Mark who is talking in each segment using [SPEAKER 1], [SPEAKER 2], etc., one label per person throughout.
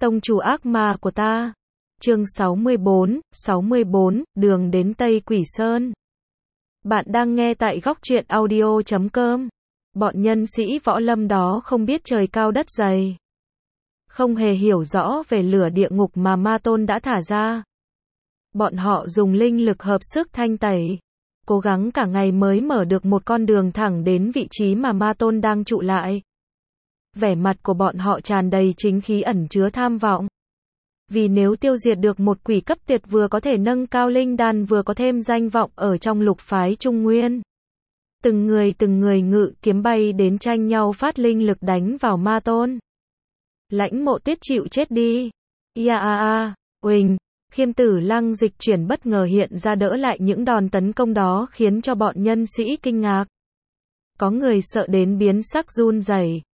[SPEAKER 1] Tông chủ ác ma của ta. Chương 64, đường đến Tây Quỷ Sơn. Bạn đang nghe tại góc truyện audio.com. Bọn nhân sĩ võ lâm đó không biết trời cao đất dày, không hề hiểu rõ về lửa địa ngục mà Ma Tôn đã thả ra. Bọn họ dùng linh lực hợp sức thanh tẩy, cố gắng cả ngày mới mở được một con đường thẳng đến vị trí mà Ma Tôn đang trụ lại. Vẻ mặt của bọn họ tràn đầy chính khí ẩn chứa tham vọng. Vì nếu tiêu diệt được một quỷ cấp tuyệt, vừa có thể nâng cao linh đan, vừa có thêm danh vọng ở trong lục phái Trung Nguyên. Từng người ngự kiếm bay đến tranh nhau phát linh lực đánh vào Ma Tôn. Lãnh Mộ Tuyết chịu chết đi. Uỳnh, Khiêm Tử Lăng dịch chuyển bất ngờ hiện ra đỡ lại những đòn tấn công đó, khiến cho bọn nhân sĩ kinh ngạc. Có người sợ đến biến sắc run rẩy.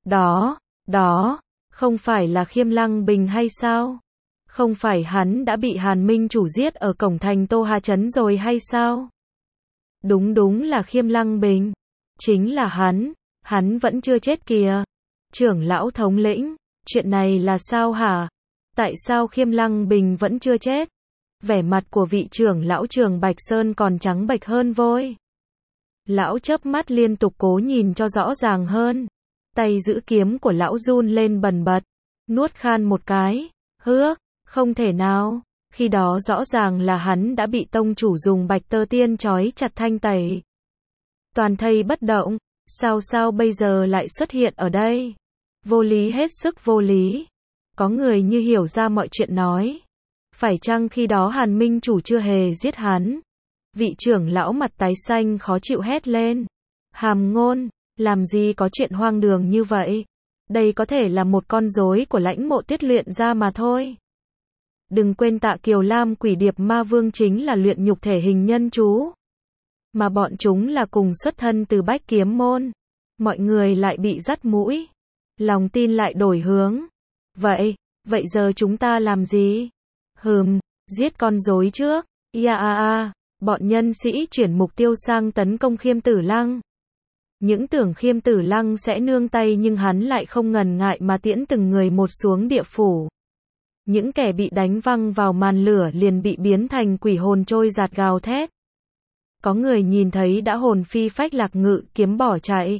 [SPEAKER 1] Đó, không phải là Khiêm Lăng Bình hay sao? Không phải hắn đã bị Hàn Minh chủ giết ở cổng thành Tô Hà Trấn rồi hay sao? Đúng là Khiêm Lăng Bình. Chính là hắn vẫn chưa chết kìa. Trưởng lão thống lĩnh, chuyện này là sao hả? Tại sao Khiêm Lăng Bình vẫn chưa chết? Vẻ mặt của vị trưởng lão Trường Bạch Sơn còn trắng bệch hơn vôi. Lão chớp mắt liên tục cố nhìn cho rõ ràng hơn. Tay giữ kiếm của lão run lên bần bật, nuốt khan một cái. Không thể nào, khi đó rõ ràng là hắn đã bị tông chủ dùng bạch tơ tiên trói chặt thanh tẩy. Toàn thây bất động, sao bây giờ lại xuất hiện ở đây? Vô lý, hết sức vô lý. Có người như hiểu ra mọi chuyện nói. Phải chăng khi đó Hàn Minh chủ chưa hề giết hắn? Vị trưởng lão mặt tái xanh khó chịu hét lên. Hàm Ngôn, làm gì có chuyện hoang đường như vậy? Đây có thể là một con rối của Lãnh Mộ Tuyết luyện ra mà thôi. Đừng quên Tạ Kiều Lam Quỷ Điệp Ma Vương chính là luyện nhục thể hình nhân chú, mà bọn chúng là cùng xuất thân từ Bách Kiếm môn. Mọi người lại bị dắt mũi, lòng tin lại đổi hướng. Vậy giờ chúng ta làm gì? Giết con rối trước. Bọn nhân sĩ chuyển mục tiêu sang tấn công Khiêm Tử Lăng. Những tưởng Khiêm Tử Lăng sẽ nương tay, nhưng hắn lại không ngần ngại mà tiễn từng người một xuống địa phủ. Những kẻ bị đánh văng vào màn lửa liền bị biến thành quỷ hồn trôi giạt gào thét. Có người nhìn thấy đã hồn phi phách lạc, ngự kiếm bỏ chạy.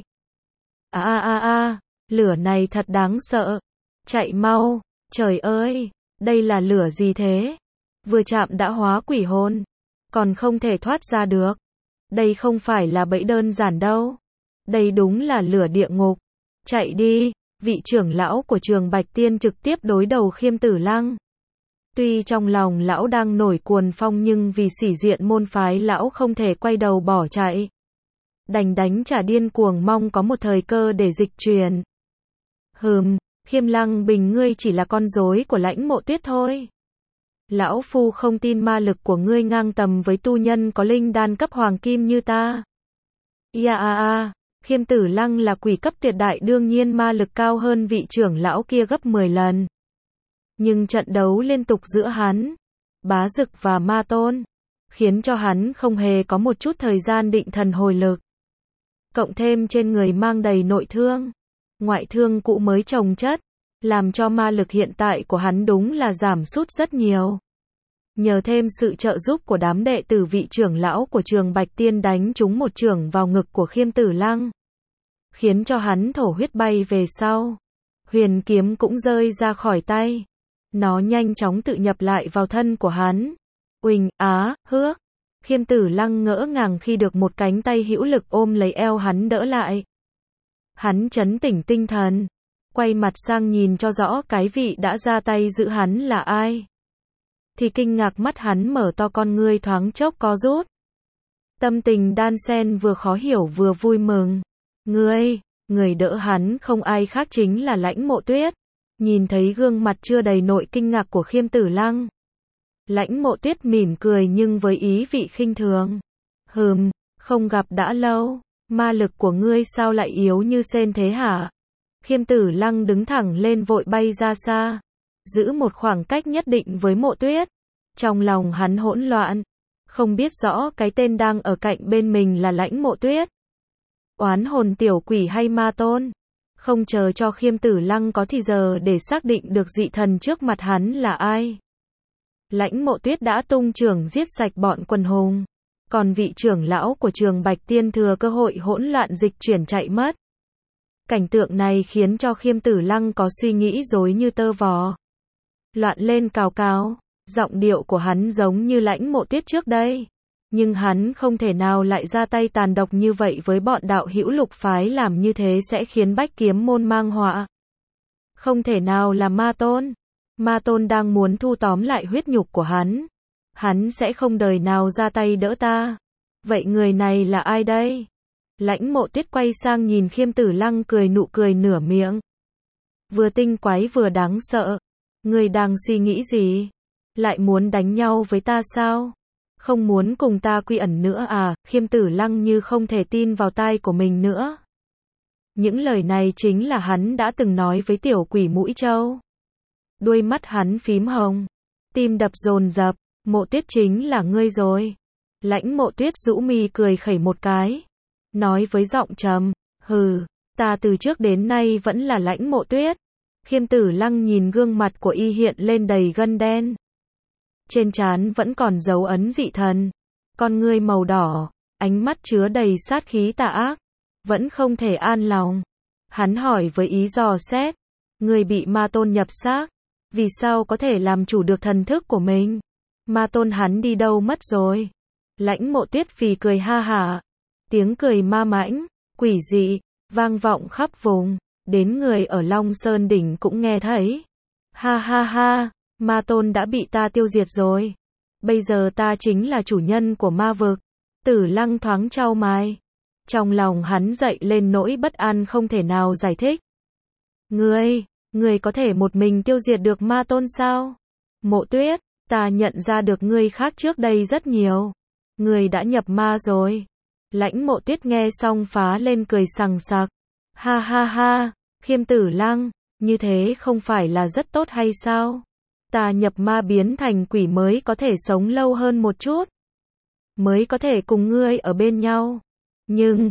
[SPEAKER 1] Lửa này thật đáng sợ. Chạy mau, trời ơi, đây là lửa gì thế? Vừa chạm đã hóa quỷ hồn, còn không thể thoát ra được. Đây không phải là bẫy đơn giản đâu. Đây đúng là lửa địa ngục. Chạy đi. Vị trưởng lão của Trường Bạch Tiên trực tiếp đối đầu Khiêm Tử Lăng. Tuy trong lòng lão đang nổi cuồng phong, nhưng vì sĩ diện môn phái lão không thể quay đầu bỏ chạy. Đành đánh trả điên cuồng, mong có một thời cơ để dịch chuyển. Khiêm Lăng Bình, ngươi chỉ là con rối của Lãnh Mộ Tuyết thôi. Lão phu không tin ma lực của ngươi ngang tầm với tu nhân có linh đan cấp hoàng kim như ta. Khiêm Tử Lăng là quỷ cấp tuyệt đại, đương nhiên ma lực cao hơn vị trưởng lão kia gấp 10 lần. Nhưng trận đấu liên tục giữa hắn, Bá Dực và Ma Tôn, khiến cho hắn không hề có một chút thời gian định thần hồi lực. Cộng thêm trên người mang đầy nội thương, ngoại thương cũ mới chồng chất, làm cho ma lực hiện tại của hắn đúng là giảm sút rất nhiều. Nhờ thêm sự trợ giúp của đám đệ tử, vị trưởng lão của Trường Bạch Tiên đánh trúng một chưởng vào ngực của Khiêm Tử Lăng, khiến cho hắn thổ huyết bay về sau. Huyền kiếm cũng rơi ra khỏi tay. Nó nhanh chóng tự nhập lại vào thân của hắn. Khiêm Tử Lăng ngỡ ngàng khi được một cánh tay hữu lực ôm lấy eo hắn đỡ lại. Hắn trấn tĩnh tinh thần, quay mặt sang nhìn cho rõ cái vị đã ra tay giữ hắn là ai. Thì kinh ngạc, mắt hắn mở to, con ngươi thoáng chốc co rút. Tâm tình đan xen, vừa khó hiểu vừa vui mừng. Người đỡ hắn không ai khác chính là Lãnh Mộ Tuyết. Nhìn thấy gương mặt chưa đầy nội kinh ngạc của Khiêm Tử Lăng, Lãnh Mộ Tuyết mỉm cười nhưng với ý vị khinh thường. Không gặp đã lâu, ma lực của ngươi sao lại yếu như sên thế hả? Khiêm Tử Lăng đứng thẳng lên, vội bay ra xa, giữ một khoảng cách nhất định với Mộ Tuyết. Trong lòng hắn hỗn loạn, không biết rõ cái tên đang ở cạnh bên mình là Lãnh Mộ Tuyết, oán hồn tiểu quỷ hay Ma Tôn. Không chờ cho Khiêm Tử Lăng có thì giờ để xác định được dị thần trước mặt hắn là ai. Lãnh Mộ Tuyết đã tung chưởng giết sạch bọn quần hùng. Còn vị trưởng lão của trường Bạch Tiên thừa cơ hội hỗn loạn dịch chuyển chạy mất. Cảnh tượng này khiến cho Khiêm Tử Lăng có suy nghĩ rối như tơ vò. Loạn lên cào cào, giọng điệu của hắn giống như Lãnh Mộ Tuyết trước đây. Nhưng hắn không thể nào lại ra tay tàn độc như vậy với bọn đạo hữu Lục phái, làm như thế sẽ khiến Bách Kiếm môn mang họa. Không thể nào là Ma Tôn. Ma Tôn đang muốn thu tóm lại huyết nhục của hắn. Hắn sẽ không đời nào ra tay đỡ ta. Vậy người này là ai đây? Lãnh Mộ Tuyết quay sang nhìn Khiêm Tử Lăng, cười nụ cười nửa miệng. Vừa tinh quái vừa đáng sợ. Ngươi đang suy nghĩ gì? Lại muốn đánh nhau với ta sao? Không muốn cùng ta quy ẩn nữa à? Khiêm Tử Lăng như không thể tin vào tai của mình nữa. Những lời này chính là hắn đã từng nói với tiểu quỷ mũi trâu. Đuôi mắt hắn phím hồng. Tim đập dồn dập. Mộ Tuyết chính là ngươi rồi. Lãnh Mộ Tuyết rũ mi cười khẩy một cái. Nói với giọng trầm. Hừ, ta từ trước đến nay vẫn là Lãnh Mộ Tuyết. Khiêm Tử Lăng nhìn gương mặt của y hiện lên đầy gân đen. Trên trán vẫn còn dấu ấn dị thần. Con ngươi màu đỏ, ánh mắt chứa đầy sát khí tà ác. Vẫn không thể an lòng. Hắn hỏi với ý dò xét. Ngươi bị Ma Tôn nhập xác. Vì sao có thể làm chủ được thần thức của mình? Ma Tôn hắn đi đâu mất rồi? Lãnh Mộ Tuyết phì cười ha hả. Tiếng cười ma mãnh, quỷ dị, vang vọng khắp vùng. Đến người ở Long Sơn Đỉnh cũng nghe thấy. Ha ha ha, Ma Tôn đã bị ta tiêu diệt rồi. Bây giờ ta chính là chủ nhân của ma vực. Tử Lăng thoáng chau mày. Trong lòng hắn dậy lên nỗi bất an không thể nào giải thích. Ngươi có thể một mình tiêu diệt được Ma Tôn sao? Mộ Tuyết, ta nhận ra được ngươi khác trước đây rất nhiều. Ngươi đã nhập ma rồi. Lãnh Mộ Tuyết nghe xong phá lên cười sằng sặc. Ha ha ha, Khiêm Tử Lăng, như thế không phải là rất tốt hay sao? Ta nhập ma biến thành quỷ mới có thể sống lâu hơn một chút. Mới có thể cùng ngươi ở bên nhau. Nhưng,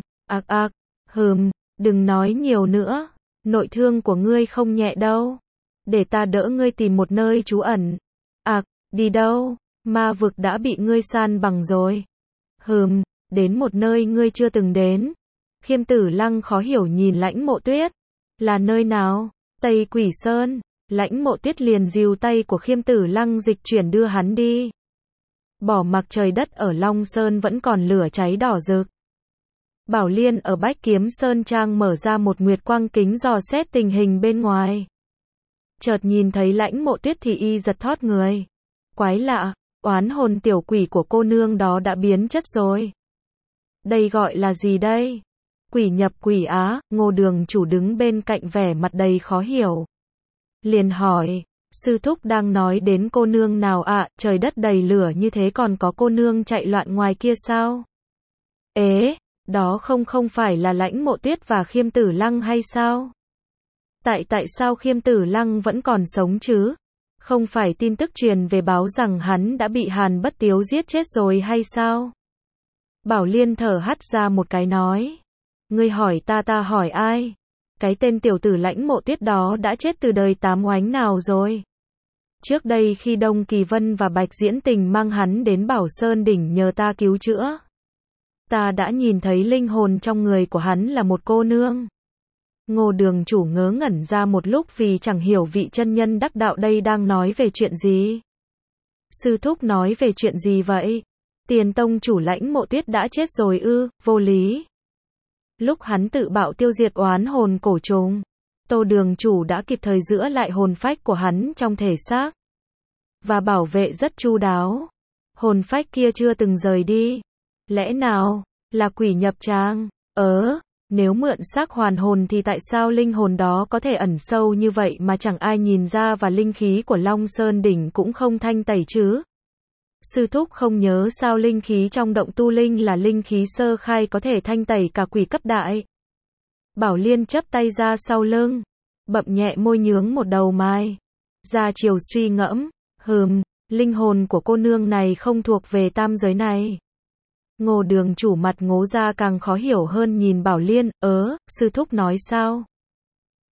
[SPEAKER 1] đừng nói nhiều nữa. Nội thương của ngươi không nhẹ đâu. Để ta đỡ ngươi tìm một nơi trú ẩn. Đi đâu? Ma vực đã bị ngươi san bằng rồi. Đến một nơi ngươi chưa từng đến. Khiêm Tử Lăng khó hiểu nhìn Lãnh Mộ Tuyết. Là nơi nào? Tây Quỷ Sơn. Lãnh Mộ Tuyết liền dìu tay của Khiêm Tử Lăng dịch chuyển đưa hắn đi. Bỏ mặc trời đất ở Long Sơn vẫn còn lửa cháy đỏ rực. Bảo Liên ở Bách Kiếm Sơn Trang mở ra một nguyệt quang kính dò xét tình hình bên ngoài. Chợt nhìn thấy Lãnh Mộ Tuyết thì y giật thót người. Quái lạ, oán hồn tiểu quỷ của cô nương đó đã biến chất rồi. Đây gọi là gì đây? Quỷ nhập quỷ á. Ngô Đường chủ đứng bên cạnh vẻ mặt đầy khó hiểu. Liền hỏi, sư thúc đang nói đến cô nương nào ạ? Trời đất đầy lửa như thế còn có cô nương chạy loạn ngoài kia sao? Đó không phải là Lãnh Mộ Tuyết và Khiêm Tử Lăng hay sao? Tại sao Khiêm Tử Lăng vẫn còn sống chứ? Không phải tin tức truyền về báo rằng hắn đã bị Hàn Bất Tiếu giết chết rồi hay sao? Bảo Liên thở hắt ra một cái nói. Ngươi hỏi ta hỏi ai? Cái tên tiểu tử Lãnh Mộ Tuyết đó đã chết từ đời tám oánh nào rồi? Trước đây khi Đông Kỳ Vân và Bạch Diễn Tình mang hắn đến Bảo Sơn Đỉnh nhờ ta cứu chữa. Ta đã nhìn thấy linh hồn trong người của hắn là một cô nương. Ngô Đường chủ ngớ ngẩn ra một lúc vì chẳng hiểu vị chân nhân đắc đạo đây đang nói về chuyện gì. Sư thúc nói về chuyện gì vậy? Tiền tông chủ Lãnh Mộ Tuyết đã chết rồi ư? Vô lý. Lúc hắn tự bạo tiêu diệt oán hồn cổ trùng, Tô Đường chủ đã kịp thời giữ lại hồn phách của hắn trong thể xác và bảo vệ rất chu đáo. Hồn phách kia chưa từng rời đi. Lẽ nào là quỷ nhập tràng? Nếu mượn xác hoàn hồn thì tại sao linh hồn đó có thể ẩn sâu như vậy mà chẳng ai nhìn ra, và linh khí của Long Sơn Đỉnh cũng không thanh tẩy chứ? Sư thúc không nhớ sao linh khí trong động tu linh là linh khí sơ khai có thể thanh tẩy cả quỷ cấp đại? Bảo Liên chắp tay ra sau lưng, bậm nhẹ môi nhướng một đầu mai. Ra chiều suy ngẫm, linh hồn của cô nương này không thuộc về tam giới này. Ngô Đường chủ mặt ngố ra càng khó hiểu hơn nhìn Bảo Liên. Sư thúc nói sao?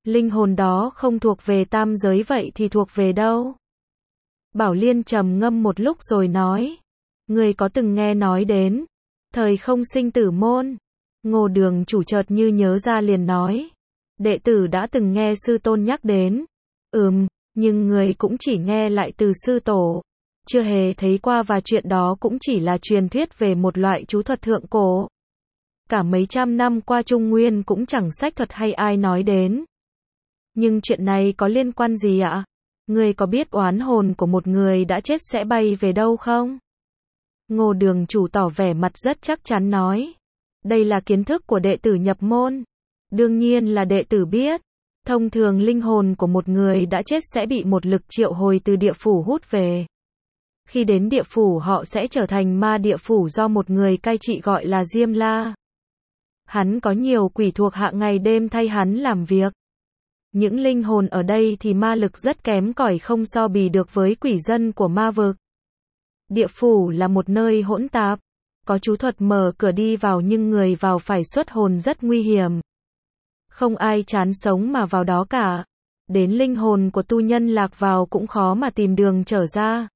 [SPEAKER 1] Linh hồn đó không thuộc về tam giới vậy thì thuộc về đâu? Bảo Liên trầm ngâm một lúc rồi nói. Người có từng nghe nói đến thời không sinh tử môn? Ngô Đường Chủ chợt như nhớ ra liền nói. Đệ tử đã từng nghe sư tôn nhắc đến. Nhưng người cũng chỉ nghe lại từ sư tổ. Chưa hề thấy qua và chuyện đó cũng chỉ là truyền thuyết về một loại chú thuật thượng cổ. Cả mấy trăm năm qua Trung Nguyên cũng chẳng sách thuật hay ai nói đến. Nhưng chuyện này có liên quan gì ạ? Người có biết oán hồn của một người đã chết sẽ bay về đâu không? Ngô Đường Chủ tỏ vẻ mặt rất chắc chắn nói. Đây là kiến thức của đệ tử nhập môn. Đương nhiên là đệ tử biết. Thông thường linh hồn của một người đã chết sẽ bị một lực triệu hồi từ địa phủ hút về. Khi đến địa phủ họ sẽ trở thành ma địa phủ do một người cai trị gọi là Diêm La. Hắn có nhiều quỷ thuộc hạ ngày đêm thay hắn làm việc. Những linh hồn ở đây thì ma lực rất kém cỏi không so bì được với quỷ dân của ma vực. Địa phủ là một nơi hỗn tạp. Có chú thuật mở cửa đi vào nhưng người vào phải xuất hồn rất nguy hiểm. Không ai chán sống mà vào đó cả. Đến linh hồn của tu nhân lạc vào cũng khó mà tìm đường trở ra.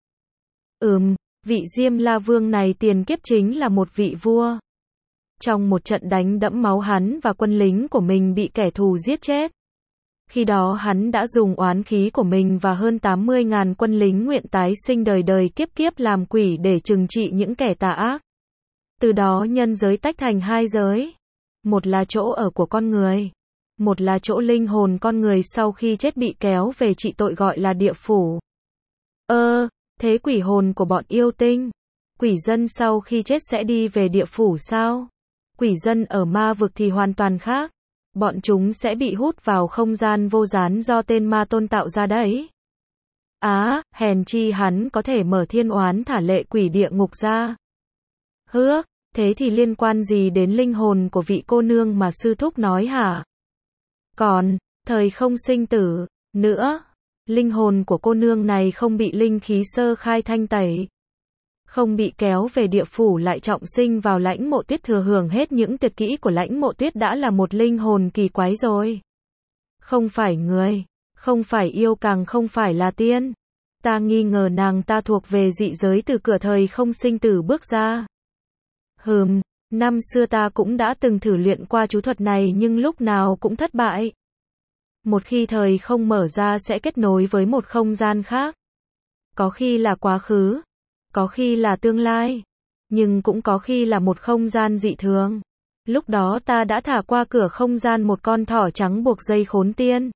[SPEAKER 1] Vị Diêm La Vương này tiền kiếp chính là một vị vua. Trong một trận đánh đẫm máu hắn và quân lính của mình bị kẻ thù giết chết. Khi đó hắn đã dùng oán khí của mình và hơn 80.000 quân lính nguyện tái sinh đời đời kiếp kiếp làm quỷ để trừng trị những kẻ tà ác. Từ đó nhân giới tách thành hai giới. Một là chỗ ở của con người. Một là chỗ linh hồn con người sau khi chết bị kéo về trị tội gọi là địa phủ. Thế quỷ hồn của bọn yêu tinh, quỷ dân sau khi chết sẽ đi về địa phủ sao? Quỷ dân ở ma vực thì hoàn toàn khác. Bọn chúng sẽ bị hút vào không gian vô gián do tên ma tôn tạo ra đấy. Hèn chi hắn có thể mở thiên oán thả lệ quỷ địa ngục ra. Thế thì liên quan gì đến linh hồn của vị cô nương mà sư thúc nói hả? Còn, thời không sinh tử, nữa. Linh hồn của cô nương này không bị linh khí sơ khai thanh tẩy. Không bị kéo về địa phủ lại trọng sinh vào Lãnh Mộ Tuyết thừa hưởng hết những tuyệt kỹ của Lãnh Mộ Tuyết đã là một linh hồn kỳ quái rồi. Không phải người, không phải yêu càng không phải là tiên. Ta nghi ngờ nàng ta thuộc về dị giới từ cửa thời không sinh tử bước ra. Năm xưa ta cũng đã từng thử luyện qua chú thuật này nhưng lúc nào cũng thất bại. Một khi thời không mở ra sẽ kết nối với một không gian khác. Có khi là quá khứ, có khi là tương lai, nhưng cũng có khi là một không gian dị thường. Lúc đó ta đã thả qua cửa không gian một con thỏ trắng buộc dây khốn tiên.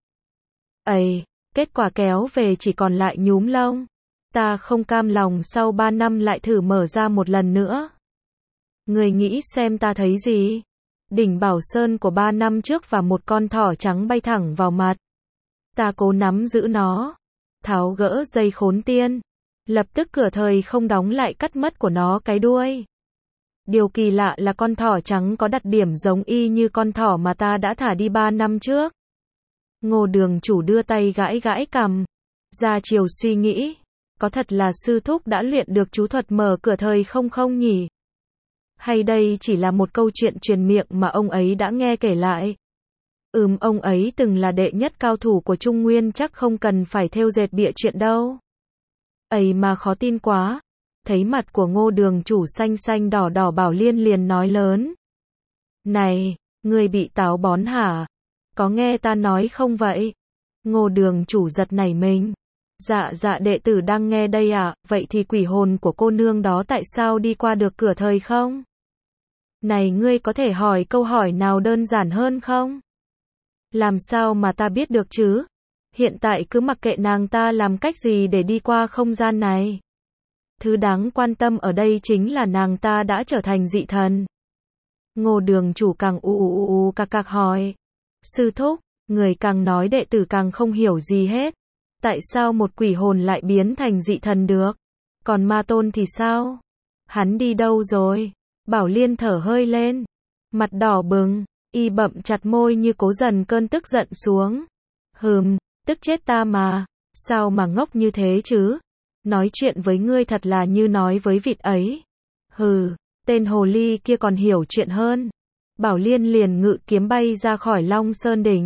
[SPEAKER 1] Kết quả kéo về chỉ còn lại nhúm lông. Ta không cam lòng sau 3 năm lại thử mở ra một lần nữa. Người nghĩ xem ta thấy gì? Đỉnh Bảo Sơn của 3 năm trước và một con thỏ trắng bay thẳng vào mặt. Ta cố nắm giữ nó, tháo gỡ dây khốn tiên. Lập tức cửa thời không đóng lại cắt mất của nó cái đuôi. Điều kỳ lạ là con thỏ trắng có đặc điểm giống y như con thỏ mà ta đã thả đi 3 năm trước. Ngô Đường Chủ đưa tay gãi gãi cằm. Ra chiều suy nghĩ. Có thật là sư thúc đã luyện được chú thuật mở cửa thời không nhỉ? Hay đây chỉ là một câu chuyện truyền miệng mà ông ấy đã nghe kể lại? Ông ấy từng là đệ nhất cao thủ của Trung Nguyên chắc không cần phải thêu dệt bịa chuyện đâu. Ấy mà khó tin quá. Thấy mặt của Ngô Đường Chủ xanh xanh đỏ đỏ Bảo Liên liền nói lớn. Này, người bị táo bón hả? Có nghe ta nói không vậy? Ngô Đường Chủ giật nảy mình. Dạ đệ tử đang nghe đây ạ. Vậy thì quỷ hồn của cô nương đó tại sao đi qua được cửa thời không? Này ngươi có thể hỏi câu hỏi nào đơn giản hơn không? Làm sao mà ta biết được chứ? Hiện tại cứ mặc kệ nàng ta làm cách gì để đi qua không gian này. Thứ đáng quan tâm ở đây chính là nàng ta đã trở thành dị thần. Ngô Đường Chủ càng cạc hỏi. Sư thúc, người càng nói đệ tử càng không hiểu gì hết. Tại sao một quỷ hồn lại biến thành dị thần được? Còn ma tôn thì sao? Hắn đi đâu rồi? Bảo Liên thở hơi lên. Mặt đỏ bừng, y bậm chặt môi như cố dần cơn tức giận xuống. Tức chết ta mà. Sao mà ngốc như thế chứ? Nói chuyện với ngươi thật là như nói với vịt ấy. Tên hồ ly kia còn hiểu chuyện hơn. Bảo Liên liền ngự kiếm bay ra khỏi Long Sơn Đỉnh.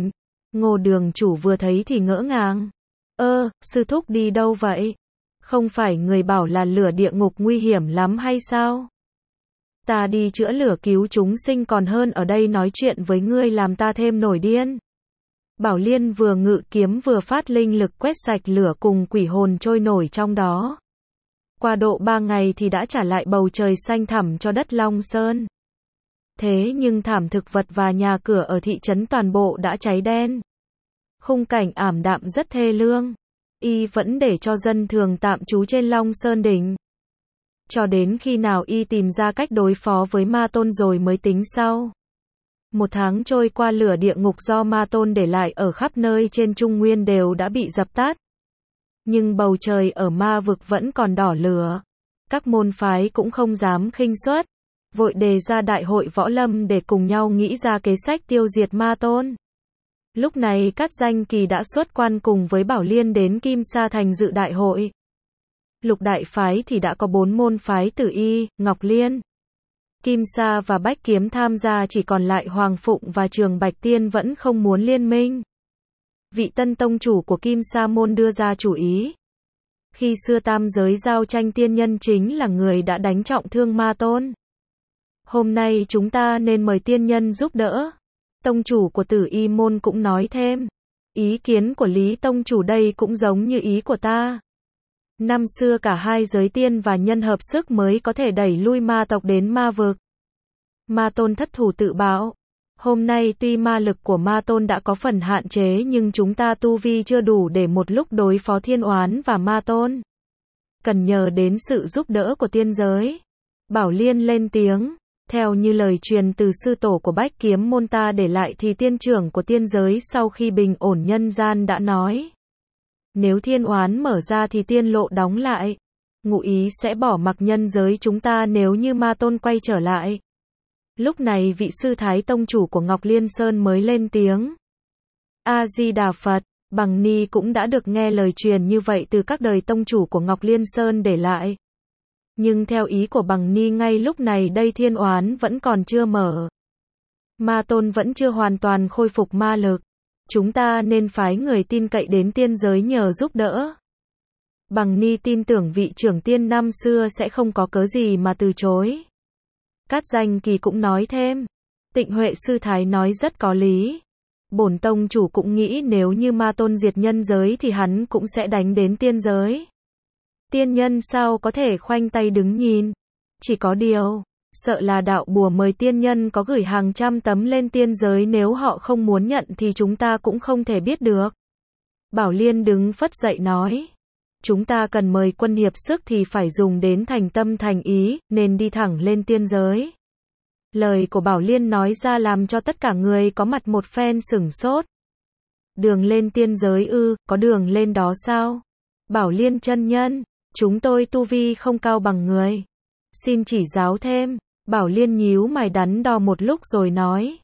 [SPEAKER 1] Ngô đường chủ vừa thấy thì ngỡ ngàng. Sư thúc đi đâu vậy? Không phải người bảo là lửa địa ngục nguy hiểm lắm hay sao? Ta đi chữa lửa cứu chúng sinh còn hơn ở đây nói chuyện với ngươi làm ta thêm nổi điên. Bảo Liên vừa ngự kiếm vừa phát linh lực quét sạch lửa cùng quỷ hồn trôi nổi trong đó. Qua độ 3 ngày thì đã trả lại bầu trời xanh thẳm cho đất Long Sơn. Thế nhưng thảm thực vật và nhà cửa ở thị trấn toàn bộ đã cháy đen. Khung cảnh ảm đạm rất thê lương. Y vẫn để cho dân thường tạm trú trên Long Sơn đỉnh. Cho đến khi nào y tìm ra cách đối phó với ma tôn rồi mới tính sau. 1 tháng trôi qua, lửa địa ngục do ma tôn để lại ở khắp nơi trên Trung Nguyên đều đã bị dập tắt. Nhưng bầu trời ở ma vực vẫn còn đỏ lửa. Các môn phái cũng không dám khinh suất, vội đề ra đại hội võ lâm để cùng nhau nghĩ ra kế sách tiêu diệt ma tôn. Lúc này Cát Danh Kỳ đã xuất quan cùng với Bảo Liên đến Kim Sa Thành dự đại hội. Lục đại phái thì đã có 4 môn phái Tử Y, Ngọc Liên, Kim Sa và Bách Kiếm tham gia, chỉ còn lại Hoàng Phụng và Trường Bạch Tiên vẫn không muốn liên minh. Vị tân tông chủ của Kim Sa môn đưa ra chủ ý. Khi xưa tam giới giao tranh, tiên nhân chính là người đã đánh trọng thương ma tôn. Hôm nay chúng ta nên mời tiên nhân giúp đỡ. Tông chủ của Tử Y môn cũng nói thêm. Ý kiến của Lý tông chủ đây cũng giống như ý của ta. Năm xưa cả hai giới tiên và nhân hợp sức mới có thể đẩy lui ma tộc đến ma vực. Ma tôn thất thủ tự bảo. Hôm nay tuy ma lực của ma tôn đã có phần hạn chế nhưng chúng ta tu vi chưa đủ để một lúc đối phó thiên oán và ma tôn. Cần nhờ đến sự giúp đỡ của tiên giới. Bảo Liên lên tiếng. Theo như lời truyền từ sư tổ của Bách Kiếm môn ta để lại thì tiên trưởng của tiên giới sau khi bình ổn nhân gian đã nói. Nếu thiên oán mở ra thì tiên lộ đóng lại. Ngụ ý sẽ bỏ mặc nhân giới chúng ta nếu như ma tôn quay trở lại. Lúc này vị sư thái tông chủ của Ngọc Liên Sơn mới lên tiếng. A-di-đà Phật, Bằng Ni cũng đã được nghe lời truyền như vậy từ các đời tông chủ của Ngọc Liên Sơn để lại. Nhưng theo ý của Bằng Ni ngay lúc này đây thiên oán vẫn còn chưa mở. Ma tôn vẫn chưa hoàn toàn khôi phục ma lực. Chúng ta nên phái người tin cậy đến tiên giới nhờ giúp đỡ. Bằng Ni tin tưởng vị trưởng tiên năm xưa sẽ không có cớ gì mà từ chối. Cát Danh Kỳ cũng nói thêm. Tịnh Huệ sư thái nói rất có lý. Bổn tông chủ cũng nghĩ nếu như ma tôn diệt nhân giới thì hắn cũng sẽ đánh đến tiên giới. Tiên nhân sao có thể khoanh tay đứng nhìn. Chỉ có điều, sợ là đạo bùa mời tiên nhân có gửi hàng trăm tấm lên tiên giới, nếu họ không muốn nhận thì chúng ta cũng không thể biết được. Bảo Liên đứng phất dậy nói. Chúng ta cần mời quân hiệp sức thì phải dùng đến thành tâm thành ý, nên đi thẳng lên tiên giới. Lời của Bảo Liên nói ra làm cho tất cả người có mặt một phen sửng sốt. Đường lên tiên giới ư, có đường lên đó sao? Bảo Liên chân nhân, chúng tôi tu vi không cao bằng người. Xin chỉ giáo thêm. Bảo Liên nhíu mày đắn đo một lúc rồi nói.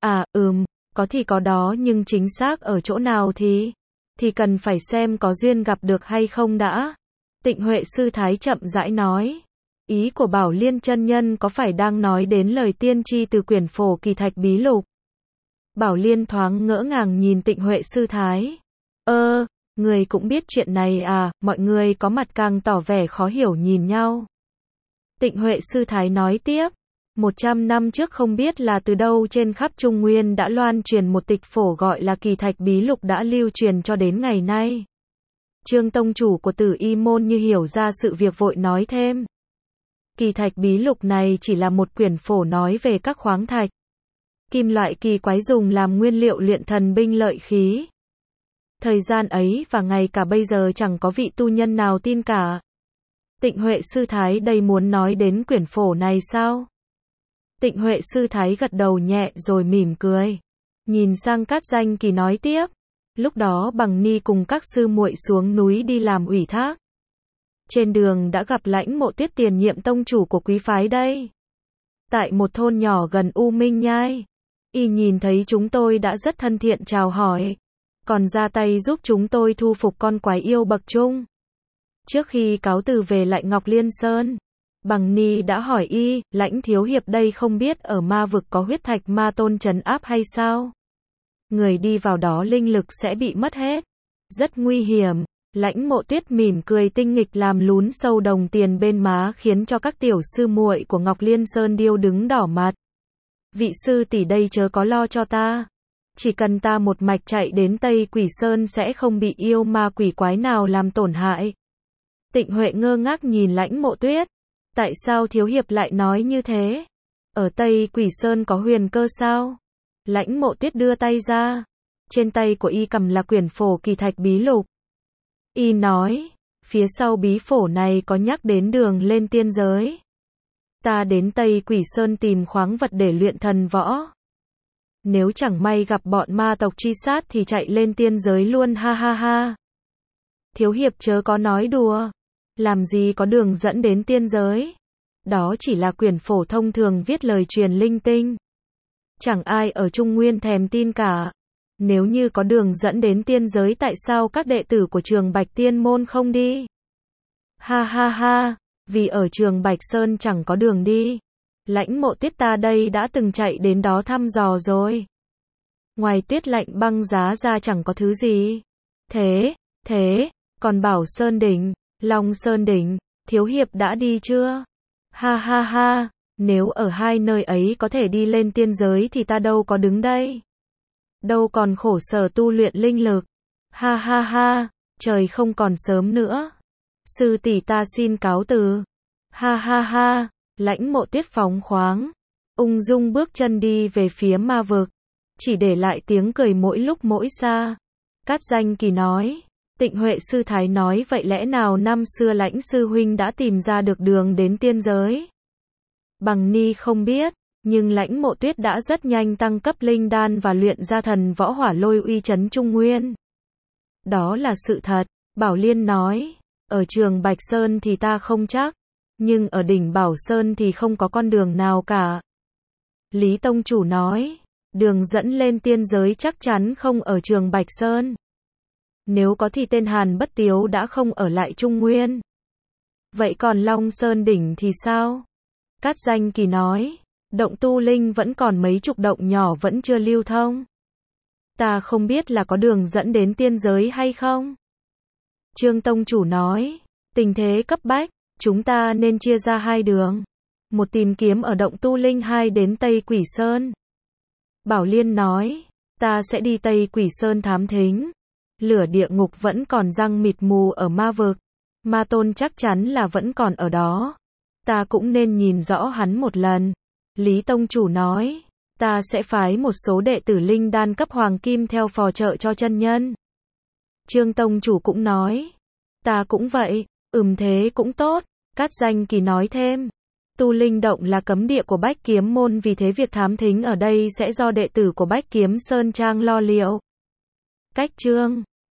[SPEAKER 1] Có thì có đó nhưng chính xác ở chỗ nào thì cần phải xem có duyên gặp được hay không đã. Tịnh Huệ sư thái chậm rãi nói. Ý của Bảo Liên chân nhân có phải đang nói đến lời tiên tri từ quyển phổ Kỳ Thạch Bí Lục? Bảo Liên thoáng ngỡ ngàng nhìn Tịnh Huệ sư thái. Người cũng biết chuyện này à? Mọi người có mặt càng tỏ vẻ khó hiểu nhìn nhau. Tịnh Huệ sư thái nói tiếp. 100 năm trước không biết là từ đâu trên khắp Trung Nguyên đã loan truyền một tịch phổ gọi là Kỳ Thạch Bí Lục đã lưu truyền cho đến ngày nay. Trương tông chủ của Tử Y môn như hiểu ra sự việc vội nói thêm. Kỳ Thạch Bí Lục này chỉ là một quyển phổ nói về các khoáng thạch, kim loại kỳ quái dùng làm nguyên liệu luyện thần binh lợi khí. Thời gian ấy và ngay cả bây giờ chẳng có vị tu nhân nào tin cả. Tịnh Huệ sư thái đây muốn nói đến quyển phổ này sao? Tịnh Huệ sư thái gật đầu nhẹ rồi mỉm cười. Nhìn sang Cát Danh Kỳ nói tiếp. Lúc đó Bằng Ni cùng các sư muội xuống núi đi làm ủy thác. Trên đường đã gặp Lãnh Mộ Tuyết tiền nhiệm tông chủ của quý phái đây. Tại một thôn nhỏ gần U Minh Nhai. Y nhìn thấy chúng tôi đã rất thân thiện chào hỏi. Còn ra tay giúp chúng tôi thu phục con quái yêu bậc trung. Trước khi cáo từ về lại Ngọc Liên Sơn, Bằng Ni đã hỏi y, Lãnh thiếu hiệp đây không biết ở ma vực có huyết thạch ma tôn trấn áp hay sao? người đi vào đó linh lực sẽ bị mất hết. Rất nguy hiểm. Lãnh Mộ Tuyết mỉm cười tinh nghịch làm lún sâu đồng tiền bên má khiến cho các tiểu sư muội của Ngọc Liên Sơn Điêu đứng đỏ mặt. Vị sư tỷ đây chớ có lo cho ta. Chỉ cần ta một mạch chạy đến Tây Quỷ Sơn sẽ không bị yêu ma quỷ quái nào làm tổn hại. Tịnh Huệ ngơ ngác nhìn Lãnh Mộ Tuyết. Tại sao Thiếu Hiệp lại nói như thế? Ở Tây Quỷ Sơn có huyền cơ sao? Lãnh Mộ Tuyết đưa tay ra. Trên tay của y cầm là quyển phổ kỳ thạch bí lục. Y nói, phía sau bí phổ này có nhắc đến đường lên tiên giới. Ta đến Tây Quỷ Sơn tìm khoáng vật để luyện thần võ. Nếu chẳng may gặp bọn ma tộc truy sát thì chạy lên tiên giới luôn, ha ha ha. Thiếu Hiệp chớ có nói đùa. Làm gì có đường dẫn đến tiên giới. Đó chỉ là quyển phổ thông thường viết lời truyền linh tinh. Chẳng ai ở Trung Nguyên thèm tin cả. Nếu như có đường dẫn đến tiên giới tại sao các đệ tử của trường Bạch Tiên Môn không đi? Ha ha ha, vì ở trường Bạch Sơn chẳng có đường đi. Lãnh Mộ Tuyết ta đây đã từng chạy đến đó thăm dò rồi. Ngoài tuyết lạnh băng giá ra chẳng có thứ gì. Thế, còn Bảo Sơn Đỉnh, Long Sơn Đỉnh, Thiếu Hiệp đã đi chưa? Ha ha ha, nếu ở hai nơi ấy có thể đi lên tiên giới thì ta đâu có đứng đây. Đâu còn khổ sở tu luyện linh lực. Ha ha ha, trời không còn sớm nữa. Sư tỷ ta xin cáo từ. Ha ha ha, Lãnh Mộ Tuyết phóng khoáng, ung dung bước chân đi về phía ma vực, chỉ để lại tiếng cười mỗi lúc mỗi xa. Cát Danh Kỳ nói, Tịnh Huệ sư thái nói vậy lẽ nào năm xưa Lãnh sư huynh đã tìm ra được đường đến tiên giới? Bằng ni không biết, nhưng Lãnh Mộ Tuyết đã rất nhanh tăng cấp linh đan và luyện ra thần võ hỏa lôi uy chấn Trung Nguyên. Đó là sự thật, Bảo Liên nói, ở trường Bạch Sơn thì ta không chắc, nhưng ở đỉnh Bảo Sơn thì không có con đường nào cả. Lý Tông Chủ nói, đường dẫn lên tiên giới chắc chắn không ở trường Bạch Sơn. Nếu có thì tên Hàn Bất Tiếu đã không ở lại Trung Nguyên. Vậy còn Long Sơn Đỉnh thì sao? Cát Danh Kỳ nói, động tu linh vẫn còn mấy chục động nhỏ vẫn chưa lưu thông. Ta không biết là có đường dẫn đến tiên giới hay không? Trương Tông Chủ nói, tình thế cấp bách, chúng ta nên chia ra hai đường. Một tìm kiếm ở động tu linh, hai đến Tây Quỷ Sơn. Bảo Liên nói, ta sẽ đi Tây Quỷ Sơn thám thính. Lửa địa ngục vẫn còn răng mịt mù ở ma vực. Ma Tôn chắc chắn là vẫn còn ở đó. Ta cũng nên nhìn rõ hắn một lần. Lý Tông Chủ nói, ta sẽ phái một số đệ tử linh đan cấp hoàng kim theo phò trợ cho chân nhân. Trương Tông Chủ cũng nói, ta cũng vậy, thế cũng tốt. Cát Danh Kỳ nói thêm, tu linh động là cấm địa của Bách Kiếm Môn, vì thế việc thám thính ở đây sẽ do đệ tử của Bách Kiếm Sơn Trang lo liệu. Cách chương